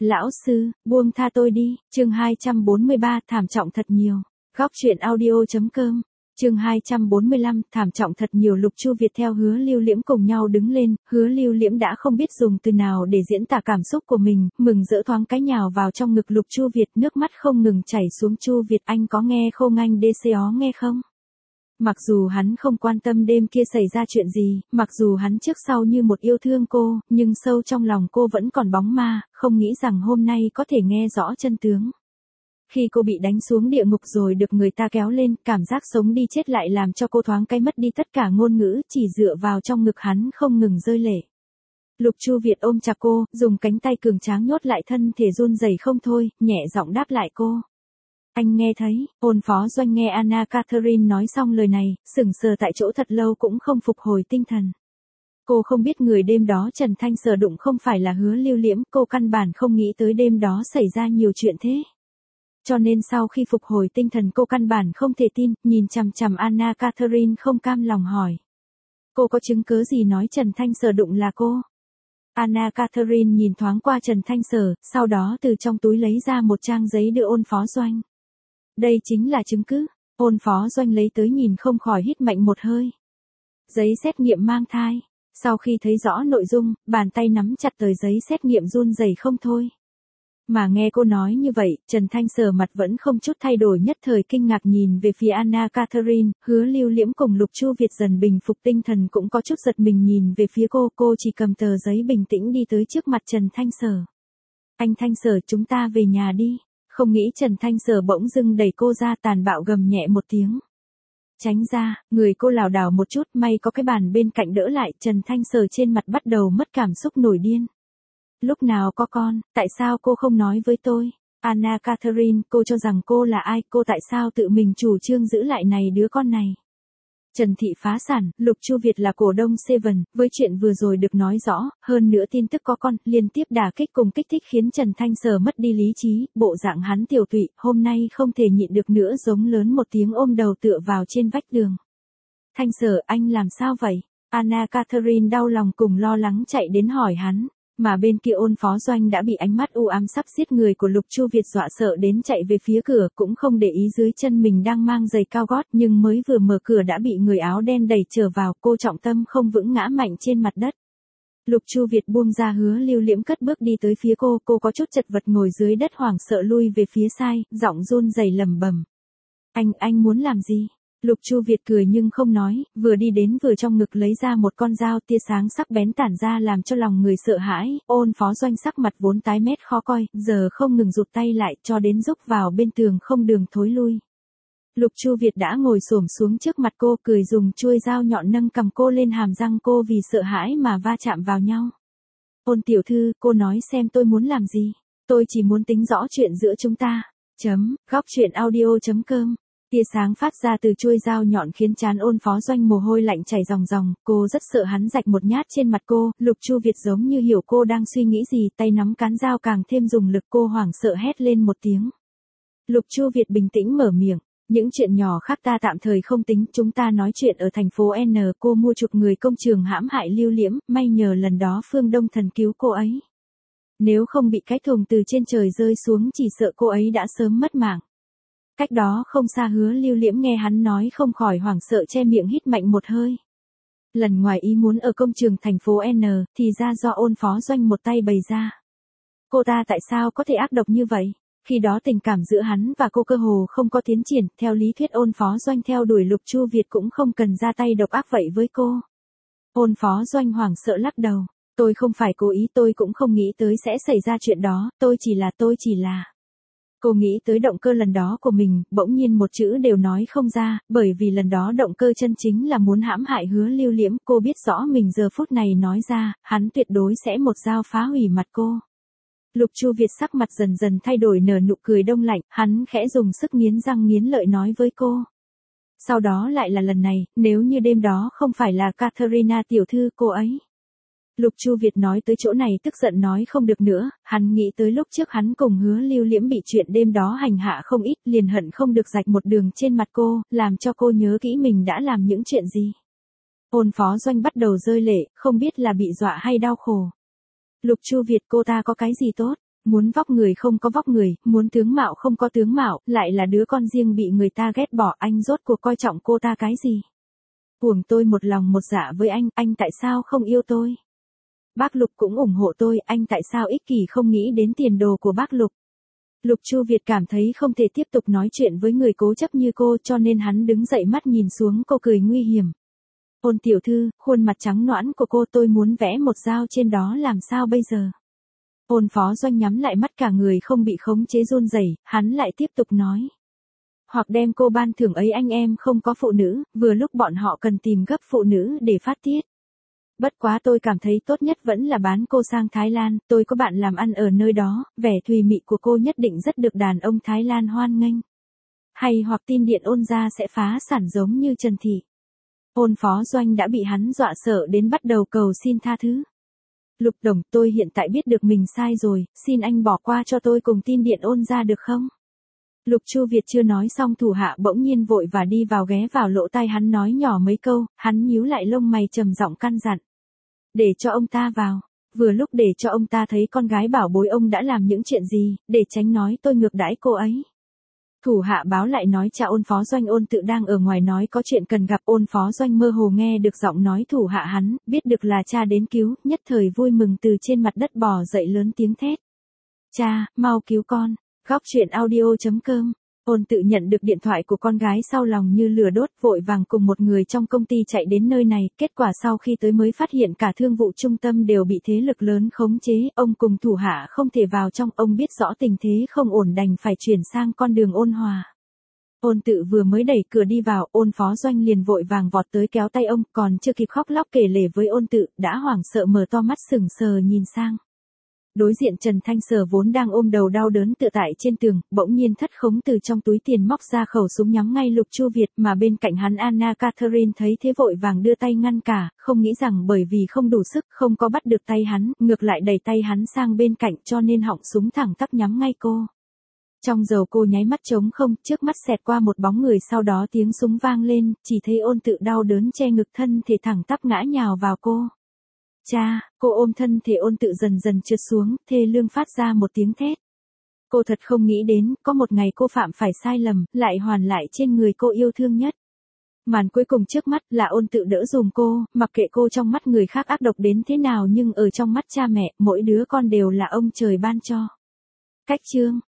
Lão sư, buông tha tôi đi, chương 243, thảm trọng thật nhiều. Góc truyện audio.com, chương 245, thảm trọng thật nhiều. Lục Chu Việt theo Hứa Lưu Liễm cùng nhau đứng lên, Hứa Lưu Liễm đã không biết dùng từ nào để diễn tả cảm xúc của mình, mừng rỡ thoáng cái nhào vào trong ngực Lục Chu Việt, nước mắt không ngừng chảy xuống. Chu Việt, anh có nghe không, anh DCO nghe không? Mặc dù hắn không quan tâm đêm kia xảy ra chuyện gì, mặc dù hắn trước sau như một yêu thương cô, nhưng sâu trong lòng cô vẫn còn bóng ma, không nghĩ rằng hôm nay có thể nghe rõ chân tướng. Khi cô bị đánh xuống địa ngục rồi được người ta kéo lên, cảm giác sống đi chết lại làm cho cô thoáng cái mất đi tất cả ngôn ngữ, chỉ dựa vào trong ngực hắn không ngừng rơi lệ. Lục Chu Việt ôm chặt cô, dùng cánh tay cường tráng nhốt lại thân thể run rẩy không thôi, nhẹ giọng đáp lại cô. Anh nghe thấy, Ôn Phó Doanh nghe Anna Catherine nói xong lời này, sững sờ tại chỗ thật lâu cũng không phục hồi tinh thần. Cô không biết người đêm đó Trần Thanh Sở đụng không phải là Hứa Lưu Liễm, cô căn bản không nghĩ tới đêm đó xảy ra nhiều chuyện thế. Cho nên sau khi phục hồi tinh thần cô căn bản không thể tin, nhìn chằm chằm Anna Catherine không cam lòng hỏi. Cô có chứng cứ gì nói Trần Thanh Sở đụng là cô? Anna Catherine nhìn thoáng qua Trần Thanh Sở, sau đó từ trong túi lấy ra một trang giấy đưa Ôn Phó Doanh. Đây chính là chứng cứ. Ôn Phó Doanh lấy tới nhìn không khỏi hít mạnh một hơi. Giấy xét nghiệm mang thai. Sau khi thấy rõ nội dung, bàn tay nắm chặt tờ giấy xét nghiệm run rẩy không thôi. Mà nghe cô nói như vậy, Trần Thanh Sở mặt vẫn không chút thay đổi, nhất thời kinh ngạc nhìn về phía Anna Catherine. Hứa Lưu Liễm cùng Lục Chu Việt dần bình phục tinh thần cũng có chút giật mình nhìn về phía cô chỉ cầm tờ giấy bình tĩnh đi tới trước mặt Trần Thanh Sở. Anh Thanh Sở, chúng ta về nhà đi. Không nghĩ Trần Thanh Sở bỗng dưng đẩy cô ra, tàn bạo gầm nhẹ một tiếng. Tránh ra, người cô lảo đảo một chút, may có cái bàn bên cạnh đỡ lại. Trần Thanh Sở trên mặt bắt đầu mất cảm xúc nổi điên. Lúc nào có con, tại sao cô không nói với tôi? Anna Catherine, cô cho rằng cô là ai, cô tại sao tự mình chủ trương giữ lại này đứa con này? Trần Thị phá sản, Lục Chu Việt là cổ đông Seven, với chuyện vừa rồi được nói rõ, hơn nữa tin tức có con, liên tiếp đả kích cùng kích thích khiến Trần Thanh Sở mất đi lý trí, bộ dạng hắn tiểu tụy, hôm nay không thể nhịn được nữa, giống lớn một tiếng ôm đầu tựa vào trên vách tường. Thanh Sở, anh làm sao vậy? Anna Catherine đau lòng cùng lo lắng chạy đến hỏi hắn. Mà bên kia Ôn Phó Doanh đã bị ánh mắt u ám sắp giết người của Lục Chu Việt dọa sợ đến chạy về phía cửa, cũng không để ý dưới chân mình đang mang giày cao gót, nhưng mới vừa mở cửa đã bị người áo đen đẩy trở vào, cô trọng tâm không vững ngã mạnh trên mặt đất. Lục Chu Việt buông ra Hứa Lưu Liễm cất bước đi tới phía cô có chút chật vật ngồi dưới đất hoảng sợ lui về phía sai, giọng run rẩy lẩm bẩm. Anh muốn làm gì? Lục Chu Việt cười nhưng không nói, vừa đi đến vừa trong ngực lấy ra một con dao, tia sáng sắc bén tản ra làm cho lòng người sợ hãi. Ôn Phó Doanh sắc mặt vốn tái mét khó coi, giờ không ngừng rụt tay lại cho đến rúc vào bên tường không đường thối lui. Lục Chu Việt đã ngồi xổm xuống trước mặt cô, cười dùng chuôi dao nhọn nâng cầm cô lên, hàm răng cô vì sợ hãi mà va chạm vào nhau. Ôn tiểu thư, cô nói xem tôi muốn làm gì? Tôi chỉ muốn tính rõ chuyện giữa chúng ta. Góc truyện audio.com. Tia sáng phát ra từ chuôi dao nhọn khiến trán Ôn Phó Doanh mồ hôi lạnh chảy ròng ròng, cô rất sợ hắn rạch một nhát trên mặt cô. Lục Chu Việt giống như hiểu cô đang suy nghĩ gì, tay nắm cán dao càng thêm dùng lực, cô hoảng sợ hét lên một tiếng. Lục Chu Việt bình tĩnh mở miệng, những chuyện nhỏ khác ta tạm thời không tính, chúng ta nói chuyện ở thành phố N. Cô mua chuộc người công trường hãm hại Lưu Liễm, may nhờ lần đó Phương Đông Thần cứu cô ấy. Nếu không bị cái thùng từ trên trời rơi xuống chỉ sợ cô ấy đã sớm mất mạng. Cách đó không xa Hứa Lưu Liễm nghe hắn nói không khỏi hoảng sợ che miệng hít mạnh một hơi. Lần ngoài ý muốn ở công trường thành phố N, thì ra do Ôn Phó Doanh một tay bày ra. Cô ta tại sao có thể ác độc như vậy? Khi đó tình cảm giữa hắn và cô cơ hồ không có tiến triển, theo lý thuyết Ôn Phó Doanh theo đuổi Lục Chu Việt cũng không cần ra tay độc ác vậy với cô. Ôn Phó Doanh hoảng sợ lắc đầu. Tôi không phải cố ý, tôi cũng không nghĩ tới sẽ xảy ra chuyện đó, tôi chỉ là... Cô nghĩ tới động cơ lần đó của mình, bỗng nhiên một chữ đều nói không ra, bởi vì lần đó động cơ chân chính là muốn hãm hại Hứa Lưu Liễm. Cô biết rõ mình giờ phút này nói ra, hắn tuyệt đối sẽ một dao phá hủy mặt cô. Lục Chu Việt sắc mặt dần dần thay đổi, nở nụ cười đông lạnh, hắn khẽ dùng sức nghiến răng nghiến lợi nói với cô. Sau đó lại là lần này, nếu như đêm đó không phải là Catherina tiểu thư cô ấy. Lục Chu Việt nói tới chỗ này tức giận nói không được nữa, hắn nghĩ tới lúc trước hắn cùng Hứa Lưu Liễm bị chuyện đêm đó hành hạ không ít, liền hận không được rạch một đường trên mặt cô, làm cho cô nhớ kỹ mình đã làm những chuyện gì. Ôn Phó Doanh bắt đầu rơi lệ, không biết là bị dọa hay đau khổ. Lục Chu Việt, cô ta có cái gì tốt? muốn vóc người không có vóc người, muốn tướng mạo không có tướng mạo, lại là đứa con riêng bị người ta ghét bỏ, anh rốt cuộc coi trọng cô ta cái gì? Uổng tôi một lòng một dạ với anh tại sao không yêu tôi? Bác Lục cũng ủng hộ tôi, anh tại sao ích kỷ không nghĩ đến tiền đồ của bác Lục? Lục Chu Việt cảm thấy không thể tiếp tục nói chuyện với người cố chấp như cô, cho nên hắn đứng dậy, mắt nhìn xuống cô cười nguy hiểm. Ôn tiểu thư, khuôn mặt trắng nõn của cô, tôi muốn vẽ một dao trên đó, làm sao bây giờ? Ôn Phó Doanh nhắm lại mắt, cả người không bị khống chế run rẩy, hắn lại tiếp tục nói. Hoặc đem cô ban thưởng ấy, anh em không có phụ nữ, vừa lúc bọn họ cần tìm gấp phụ nữ để phát tiết. Bất quá tôi cảm thấy tốt nhất vẫn là bán cô sang Thái Lan, tôi có bạn làm ăn ở nơi đó, vẻ thùy mị của cô nhất định rất được đàn ông Thái Lan hoan nghênh. Hay hoặc tin điện Ôn gia sẽ phá sản giống như Trần Thị. Ôn Phó Doanh đã bị hắn dọa sợ đến bắt đầu cầu xin tha thứ. Lục Đồng, tôi hiện tại biết được mình sai rồi, xin anh bỏ qua cho tôi cùng tin điện Ôn gia được không? Lục Chu Việt chưa nói xong, thủ hạ bỗng nhiên vội và đi vào, ghé vào lỗ tai hắn nói nhỏ mấy câu, hắn nhíu lại lông mày trầm giọng căn dặn. Để cho ông ta vào, vừa lúc để cho ông ta thấy con gái bảo bối ông đã làm những chuyện gì, để tránh nói tôi ngược đãi cô ấy. Thủ hạ báo lại nói cha Ôn Phó Doanh Ôn Tự đang ở ngoài nói có chuyện cần gặp. Ôn Phó Doanh mơ hồ nghe được giọng nói thủ hạ hắn, biết được là cha đến cứu, nhất thời vui mừng từ trên mặt đất bò dậy lớn tiếng thét. Cha, mau cứu con. Góc truyện audio.com. Ôn Tự nhận được điện thoại của con gái sau lòng như lửa đốt, vội vàng cùng một người trong công ty chạy đến nơi này, kết quả sau khi tới mới phát hiện cả thương vụ trung tâm đều bị thế lực lớn khống chế, ông cùng thủ hạ không thể vào trong, ông biết rõ tình thế không ổn đành phải chuyển sang con đường ôn hòa. Ôn Tự vừa mới đẩy cửa đi vào, Ôn Phó Doanh liền vội vàng vọt tới kéo tay ông, còn chưa kịp khóc lóc kể lể với Ôn Tự, đã hoảng sợ mở to mắt sững sờ nhìn sang. Đối diện Trần Thanh Sở vốn đang ôm đầu đau đớn tựa tại trên tường, bỗng nhiên thất khống từ trong túi tiền móc ra khẩu súng nhắm ngay Lục Chu Việt, mà bên cạnh hắn Anna Catherine thấy thế vội vàng đưa tay ngăn cả, không nghĩ rằng bởi vì không đủ sức không có bắt được tay hắn, ngược lại đẩy tay hắn sang bên cạnh, cho nên họng súng thẳng tắp nhắm ngay cô. Trong dầu cô nháy mắt trống không, trước mắt xẹt qua một bóng người, sau đó tiếng súng vang lên, chỉ thấy Ôn Tự đau đớn che ngực, thân thể thẳng tắp ngã nhào vào cô. Cha, cô ôm thân thể Ôn Tự dần dần trượt xuống, thê lương phát ra một tiếng thét. Cô thật không nghĩ đến, có một ngày cô phạm phải sai lầm, lại hoàn lại trên người cô yêu thương nhất. Màn cuối cùng trước mắt là Ôn Tự đỡ dùm cô, mặc kệ cô trong mắt người khác ác độc đến thế nào nhưng ở trong mắt cha mẹ, mỗi đứa con đều là ông trời ban cho. Cách chương.